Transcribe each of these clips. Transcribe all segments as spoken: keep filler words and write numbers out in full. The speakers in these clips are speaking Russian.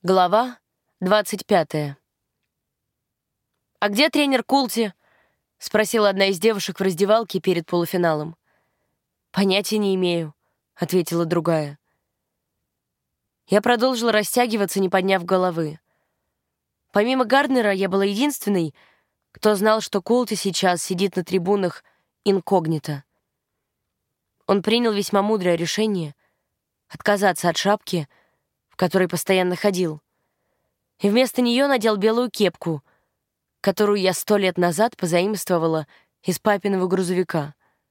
Глава двадцать пятая. «А где тренер Култи?» — спросила одна из девушек в раздевалке перед полуфиналом. «Понятия не имею», — ответила другая. Я продолжила растягиваться, не подняв головы. Помимо Гарднера, я была единственной, кто знал, что Култи сейчас сидит на трибунах инкогнито. Он принял весьма мудрое решение отказаться от шапки, в которой постоянно ходил, и вместо нее надел белую кепку, которую я сто лет назад позаимствовала из папиного грузовика.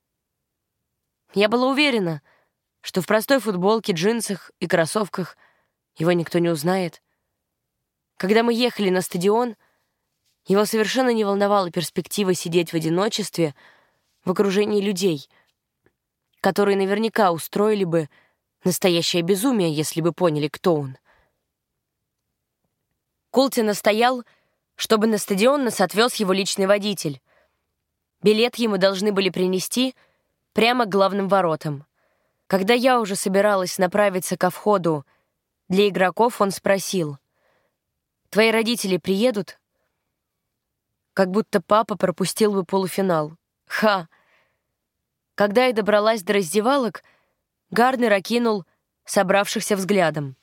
Я была уверена, что в простой футболке, джинсах и кроссовках его никто не узнает. Когда мы ехали на стадион, его совершенно не волновала перспектива сидеть в одиночестве в окружении людей, которые наверняка устроили бы настоящее безумие, если бы поняли, кто он. Култи настоял, чтобы на стадион нас отвез его личный водитель. Билет ему должны были принести прямо к главным воротам. Когда я уже собиралась направиться ко входу для игроков, он спросил: «Твои родители приедут?» Как будто папа пропустил бы полуфинал. Ха! Когда я добралась до раздевалок, Гарднер окинул собравшихся взглядом.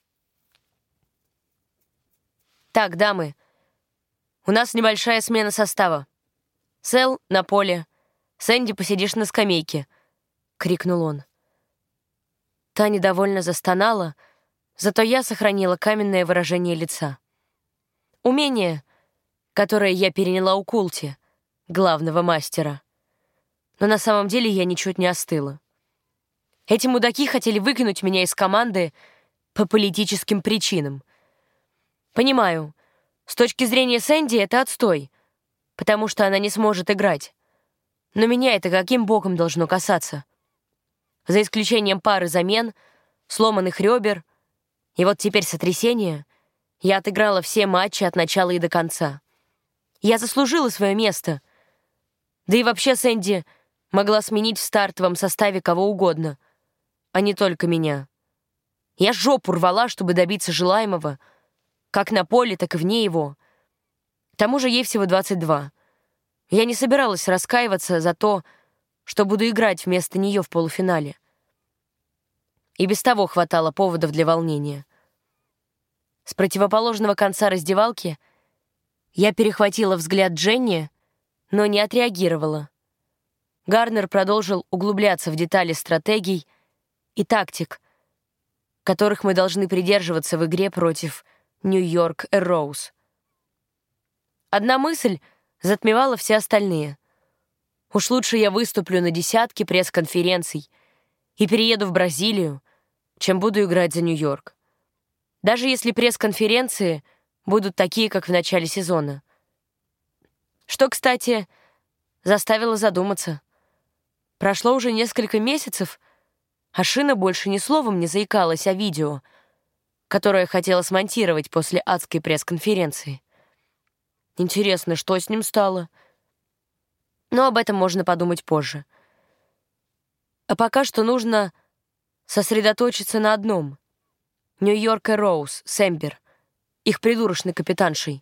«Так, дамы, у нас небольшая смена состава. Сэл на поле, Сэнди посидишь на скамейке», — крикнул он. Та недовольно застонала, зато я сохранила каменное выражение лица. Умение, которое я переняла у Култи, главного мастера. Но на самом деле я ничуть не остыла. Эти мудаки хотели выкинуть меня из команды по политическим причинам. Понимаю, с точки зрения Сэнди это отстой, потому что она не сможет играть. Но меня это каким боком должно касаться? За исключением пары замен, сломанных ребер, и вот теперь сотрясение, я отыграла все матчи от начала и до конца. Я заслужила свое место. Да и вообще Сэнди могла сменить в стартовом составе кого угодно, а не только меня. Я жопу рвала, чтобы добиться желаемого, как на поле, так и вне его. К тому же ей всего двадцать два. Я не собиралась раскаиваться за то, что буду играть вместо нее в полуфинале. И без того хватало поводов для волнения. С противоположного конца раздевалки я перехватила взгляд Дженни, но не отреагировала. Гарднер продолжил углубляться в детали стратегий и тактик, которых мы должны придерживаться в игре против Нью-Йорк Эрроуз. Одна мысль затмевала все остальные. Уж лучше я выступлю на десятке пресс-конференций и перееду в Бразилию, чем буду играть за Нью-Йорк. Даже если пресс-конференции будут такие, как в начале сезона. Что, кстати, заставило задуматься. Прошло уже несколько месяцев, а Шина больше ни словом не заикалась о видео, которое хотела смонтировать после адской пресс-конференции. Интересно, что с ним стало? Но об этом можно подумать позже. А пока что нужно сосредоточиться на одном. Нью-Йорк Эрроуз, Сэмбер, их придурочной капитаншей.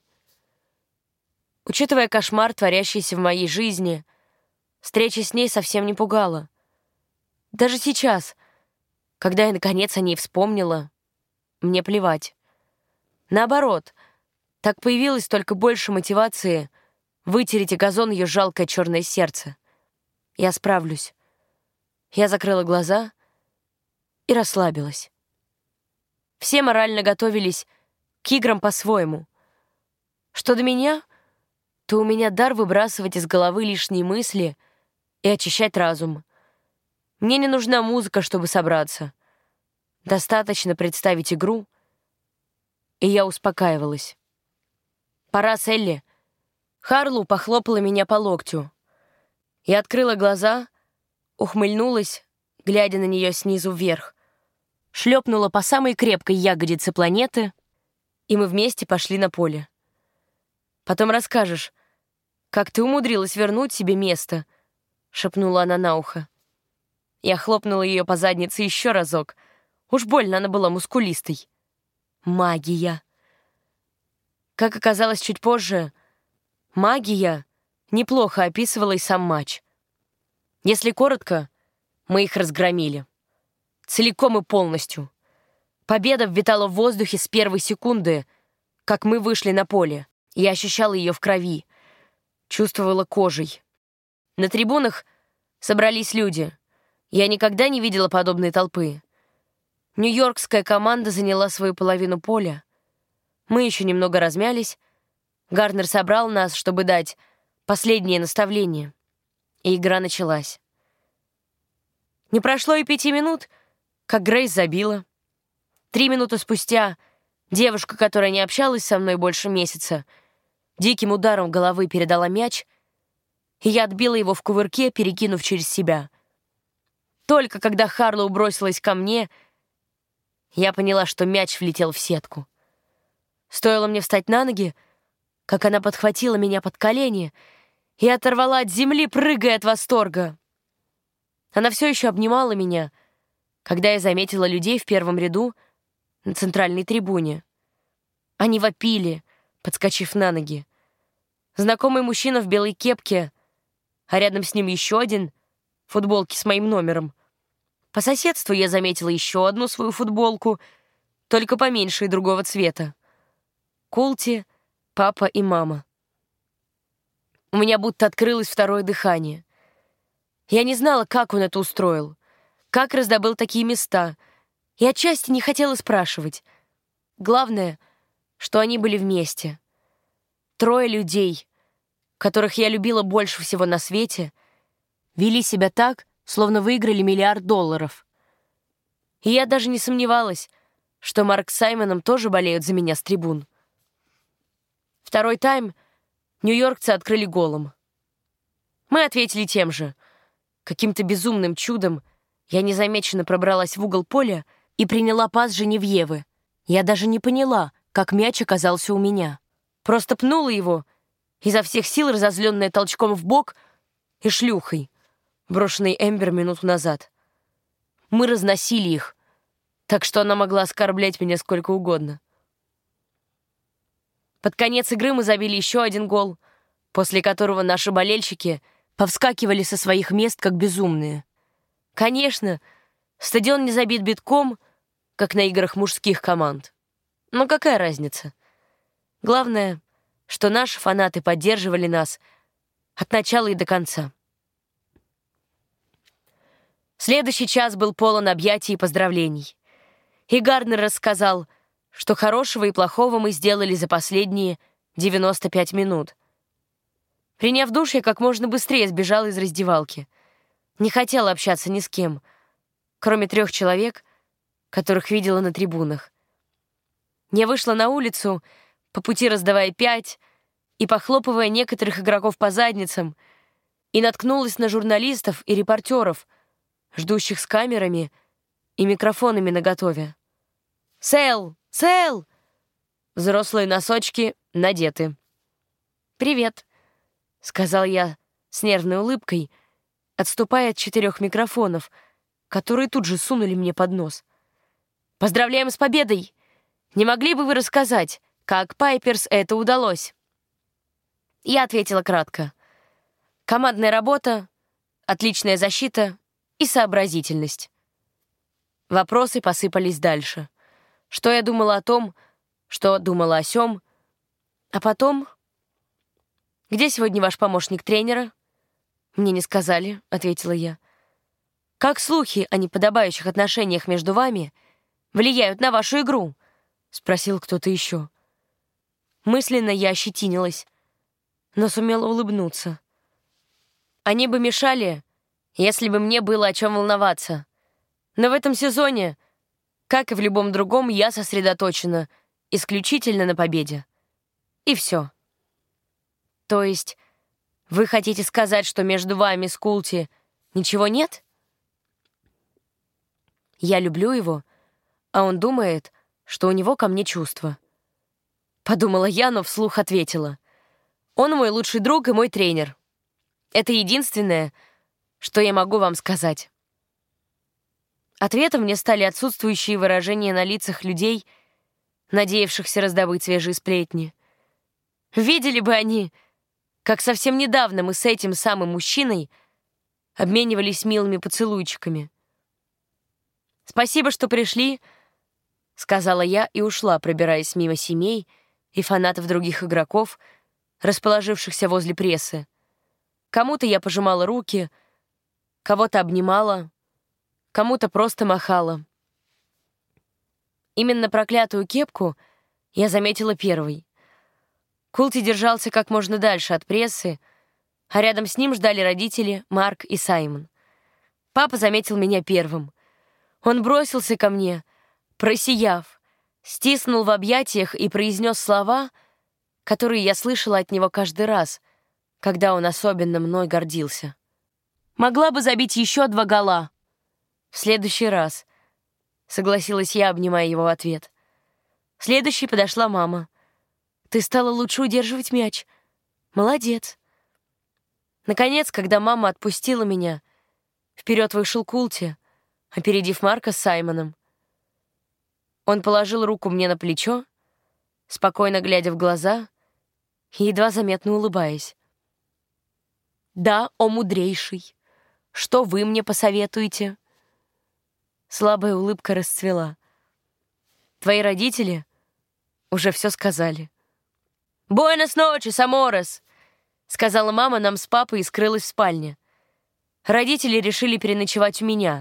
Учитывая кошмар, творящийся в моей жизни, встреча с ней совсем не пугала. Даже сейчас, когда я наконец о ней вспомнила, мне плевать. Наоборот, так появилось только больше мотивации вытереть о газон ее жалкое черное сердце. Я справлюсь. Я закрыла глаза и расслабилась. Все морально готовились к играм по-своему. Что до меня, то у меня дар выбрасывать из головы лишние мысли и очищать разум. Мне не нужна музыка, чтобы собраться. Достаточно представить игру, и я успокаивалась. «Пора, Селли». Харлу похлопала меня по локтю. Я открыла глаза, ухмыльнулась, глядя на нее снизу вверх, шлепнула по самой крепкой ягодице планеты, и мы вместе пошли на поле. «Потом расскажешь, как ты умудрилась вернуть себе место», — шепнула она на ухо. Я хлопнула ее по заднице еще разок. Уж больно она была мускулистой. Магия. Как оказалось чуть позже, магия неплохо описывала и сам матч. Если коротко, мы их разгромили. Целиком и полностью. Победа витала в воздухе с первой секунды, как мы вышли на поле. Я ощущала ее в крови, чувствовала кожей. На трибунах собрались люди. Я никогда не видела подобной толпы. Нью-Йоркская команда заняла свою половину поля. Мы еще немного размялись. Гарнер собрал нас, чтобы дать последнее наставление. И игра началась. Не прошло и пяти минут, как Грейс забила. Три минуты спустя девушка, которая не общалась со мной больше месяца, диким ударом головы передала мяч, и я отбила его в кувырке, перекинув через себя. Только когда Харлоу бросилась ко мне, я поняла, что мяч влетел в сетку. Стоило мне встать на ноги, как она подхватила меня под колени и оторвала от земли, прыгая от восторга. Она все еще обнимала меня, когда я заметила людей в первом ряду на центральной трибуне. Они вопили, подскочив на ноги. Знакомый мужчина в белой кепке, а рядом с ним еще один в футболке с моим номером. По соседству я заметила еще одну свою футболку, только поменьше и другого цвета. Култи, папа и мама. У меня будто открылось второе дыхание. Я не знала, как он это устроил, как раздобыл такие места, и отчасти не хотела спрашивать. Главное, что они были вместе. Трое людей, которых я любила больше всего на свете, вели себя так, словно выиграли миллиард долларов. И я даже не сомневалась, что Марк с Саймоном тоже болеют за меня с трибун. Второй тайм нью-йоркцы открыли голом. Мы ответили тем же. Каким-то безумным чудом я незамеченно пробралась в угол поля и приняла пас Женевьевы. Я даже не поняла, как мяч оказался у меня. Просто пнула его, изо всех сил разозленная толчком в бок и шлюхой, брошенной Эмбер минуту назад. Мы разносили их, так что она могла оскорблять меня сколько угодно. Под конец игры мы забили еще один гол, после которого наши болельщики повскакивали со своих мест, как безумные. Конечно, стадион не забит битком, как на играх мужских команд. Но какая разница? Главное, что наши фанаты поддерживали нас от начала и до конца. Следующий час был полон объятий и поздравлений. И Гарнер рассказал, что хорошего и плохого мы сделали за последние девяносто пять минут. Приняв душ, я как можно быстрее сбежала из раздевалки. Не хотела общаться ни с кем, кроме трех человек, которых видела на трибунах. Я вышла на улицу, по пути раздавая пять и похлопывая некоторых игроков по задницам, и наткнулась на журналистов и репортеров, ждущих с камерами и микрофонами наготове. «Сэл! Сэл!» Взрослые носочки надеты. «Привет», — сказал я с нервной улыбкой, отступая от четырех микрофонов, которые тут же сунули мне под нос. «Поздравляем с победой! Не могли бы вы рассказать, как Пайперс это удалось?» Я ответила кратко. Командная работа, отличная защита и сообразительность. Вопросы посыпались дальше. Что я думала о том, что думала о сём. А потом... «Где сегодня ваш помощник тренера?» «Мне не сказали», — ответила я. «Как слухи о неподобающих отношениях между вами влияют на вашу игру?» — спросил кто-то еще. Мысленно я ощетинилась, но сумела улыбнуться. Они бы мешали, если бы мне было о чем волноваться. Но в этом сезоне, как и в любом другом, я сосредоточена исключительно на победе. И все. То есть вы хотите сказать, что между вами с Култи ничего нет? Я люблю его, а он думает, что у него ко мне чувства. Подумала я, но вслух ответила. Он мой лучший друг и мой тренер. Это единственное, что я могу вам сказать. Ответом мне стали отсутствующие выражения на лицах людей, надеявшихся раздобыть свежие сплетни. Видели бы они, как совсем недавно мы с этим самым мужчиной обменивались милыми поцелуйчиками. «Спасибо, что пришли», — сказала я и ушла, пробираясь мимо семей и фанатов других игроков, расположившихся возле прессы. Кому-то я пожимала руки, кого-то обнимала, кому-то просто махала. Именно проклятую кепку я заметила первой. Култи держался как можно дальше от прессы, а рядом с ним ждали родители Марк и Саймон. Папа заметил меня первым. Он бросился ко мне, просияв, стиснул в объятиях и произнес слова, которые я слышала от него каждый раз, когда он особенно мной гордился. «Могла бы забить еще два гола. В следующий раз», — согласилась я, обнимая его в ответ. Следующей подошла мама. «Ты стала лучше удерживать мяч. Молодец». Наконец, когда мама отпустила меня, вперед вышел Култи, опередив Марка с Саймоном. Он положил руку мне на плечо, спокойно глядя в глаза и едва заметно улыбаясь. «Да, о мудрейший, что вы мне посоветуете?» Слабая улыбка расцвела. «Твои родители уже все сказали». «Буэнос ночес, аморес», — сказала мама нам с папой и скрылась в спальне. Родители решили переночевать у меня.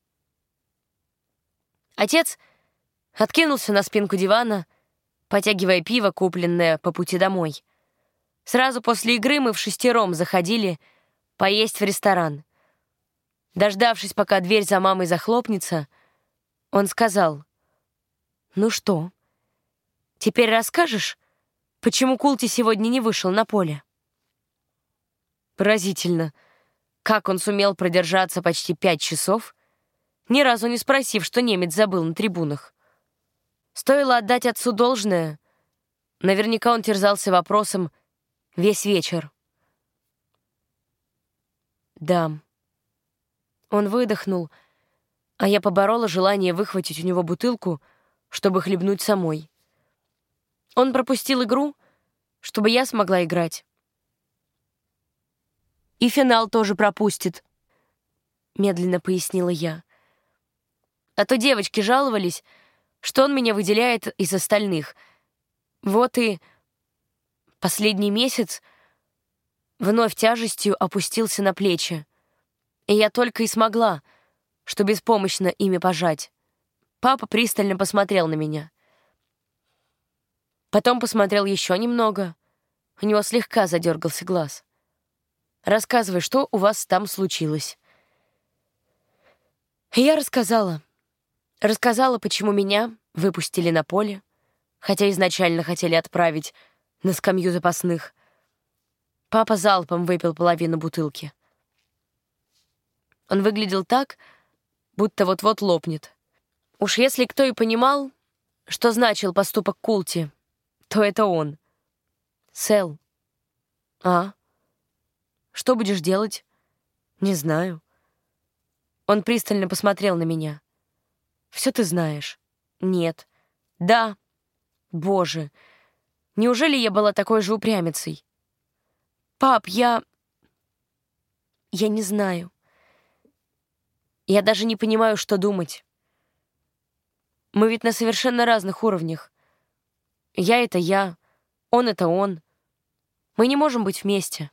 Отец откинулся на спинку дивана, потягивая пиво, купленное по пути домой. Сразу после игры мы вшестером заходили поесть в ресторан. Дождавшись, пока дверь за мамой захлопнется, он сказал: «Ну что, теперь расскажешь, почему Култи сегодня не вышел на поле?» Поразительно, как он сумел продержаться почти пять часов, ни разу не спросив, что немец забыл на трибунах. Стоило отдать отцу должное. Наверняка он терзался вопросом весь вечер. «Да». Он выдохнул, а я поборола желание выхватить у него бутылку, чтобы хлебнуть самой. Он пропустил игру, чтобы я смогла играть. «И финал тоже пропустит», — медленно пояснила я. «А то девочки жаловались, что он меня выделяет из остальных. Вот и последний месяц вновь тяжестью опустился на плечи. И я только и смогла, что беспомощно ими пожать». Папа пристально посмотрел на меня. Потом посмотрел еще немного. У него слегка задергался глаз. «Рассказывай, что у вас там случилось». И я рассказала. Рассказала, почему меня выпустили на поле, хотя изначально хотели отправить на скамью запасных. Папа залпом выпил половину бутылки. Он выглядел так, будто вот-вот лопнет. Уж если кто и понимал, что значил поступок Култи, то это он. «Сэл». «А? Что будешь делать?» «Не знаю». Он пристально посмотрел на меня. «Все ты знаешь». «Нет». «Да». «Боже, неужели я была такой же упрямицей?» «Пап, я... я не знаю. Я даже не понимаю, что думать. Мы ведь на совершенно разных уровнях. Я — это я, он — это он. Мы не можем быть вместе».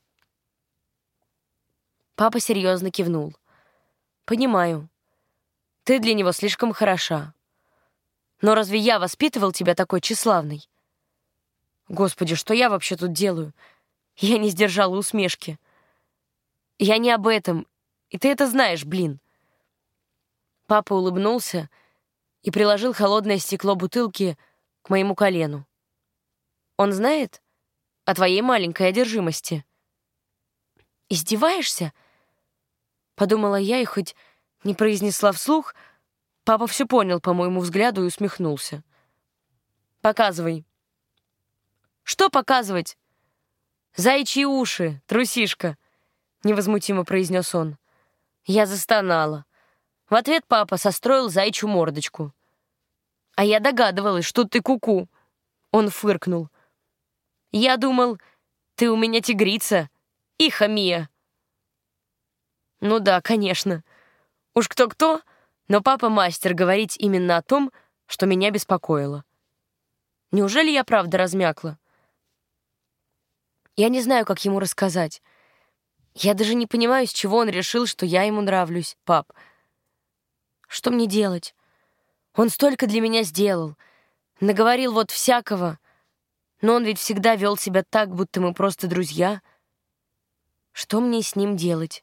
Папа серьезно кивнул. «Понимаю. Ты для него слишком хороша. Но разве я воспитывал тебя такой тщеславной?» Господи, что я вообще тут делаю? Я не сдержала усмешки. «Я не об этом, и ты это знаешь, блин». Папа улыбнулся и приложил холодное стекло бутылки к моему колену. «Он знает о твоей маленькой одержимости?» «Издеваешься?» — подумала я, и хоть не произнесла вслух, папа все понял по моему взгляду и усмехнулся. «Показывай». «Что показывать?» «Заячьи уши, трусишка», — невозмутимо произнес он. Я застонала. В ответ папа состроил заячью мордочку. А я догадывалась, что ты куку. Он фыркнул. Я думал, ты у меня тигрица и хамия. Ну да, конечно. Уж кто-кто, но папа мастер говорить именно о том, что меня беспокоило. Неужели я правда размякла? Я не знаю, как ему рассказать. Я даже не понимаю, с чего он решил, что я ему нравлюсь, пап. Что мне делать? Он столько для меня сделал. Наговорил вот всякого. Но он ведь всегда вел себя так, будто мы просто друзья. Что мне с ним делать?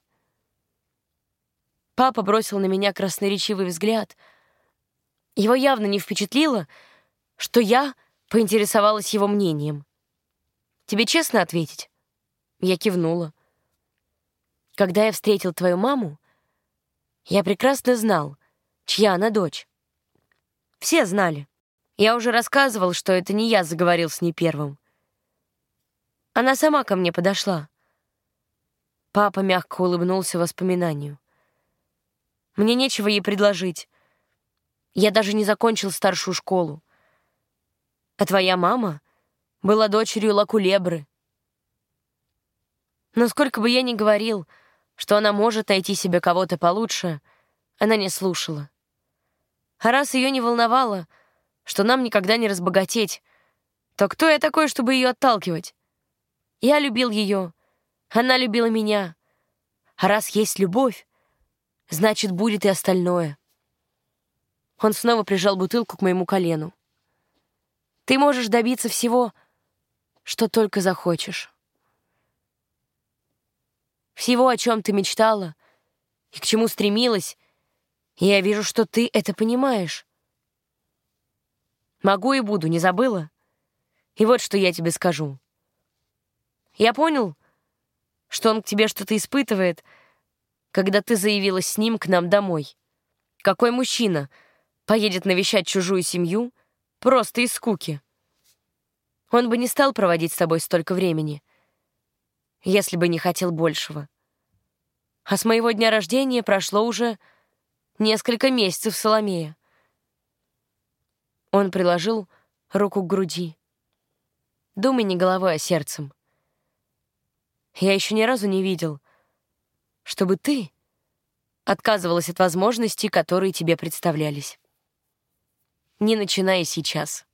Папа бросил на меня красноречивый взгляд. Его явно не впечатлило, что я поинтересовалась его мнением. «Тебе честно ответить?» Я кивнула. «Когда я встретил твою маму, я прекрасно знал, чья она дочь. Все знали. Я уже рассказывал, что это не я заговорил с ней первым. Она сама ко мне подошла». Папа мягко улыбнулся воспоминанию. «Мне нечего ей предложить. Я даже не закончил старшую школу. А твоя мама была дочерью Лакулебры. Но сколько бы я ни говорил, что она может найти себе кого-то получше, она не слушала. А раз ее не волновало, что нам никогда не разбогатеть, то кто я такой, чтобы ее отталкивать? Я любил ее, она любила меня. А раз есть любовь, значит, будет и остальное». Он снова прижал бутылку к моему колену. «Ты можешь добиться всего, что только захочешь. Всего, о чем ты мечтала и к чему стремилась, и я вижу, что ты это понимаешь. Могу и буду, не забыла? И вот что я тебе скажу. Я понял, что он к тебе что-то испытывает, когда ты заявилась с ним к нам домой. Какой мужчина поедет навещать чужую семью просто из скуки? Он бы не стал проводить с тобой столько времени, если бы не хотел большего. А с моего дня рождения прошло уже несколько месяцев, Соломея». Он приложил руку к груди. «Думай не головой, а сердцем. Я еще ни разу не видел, чтобы ты отказывалась от возможностей, которые тебе представлялись. Не начинай сейчас».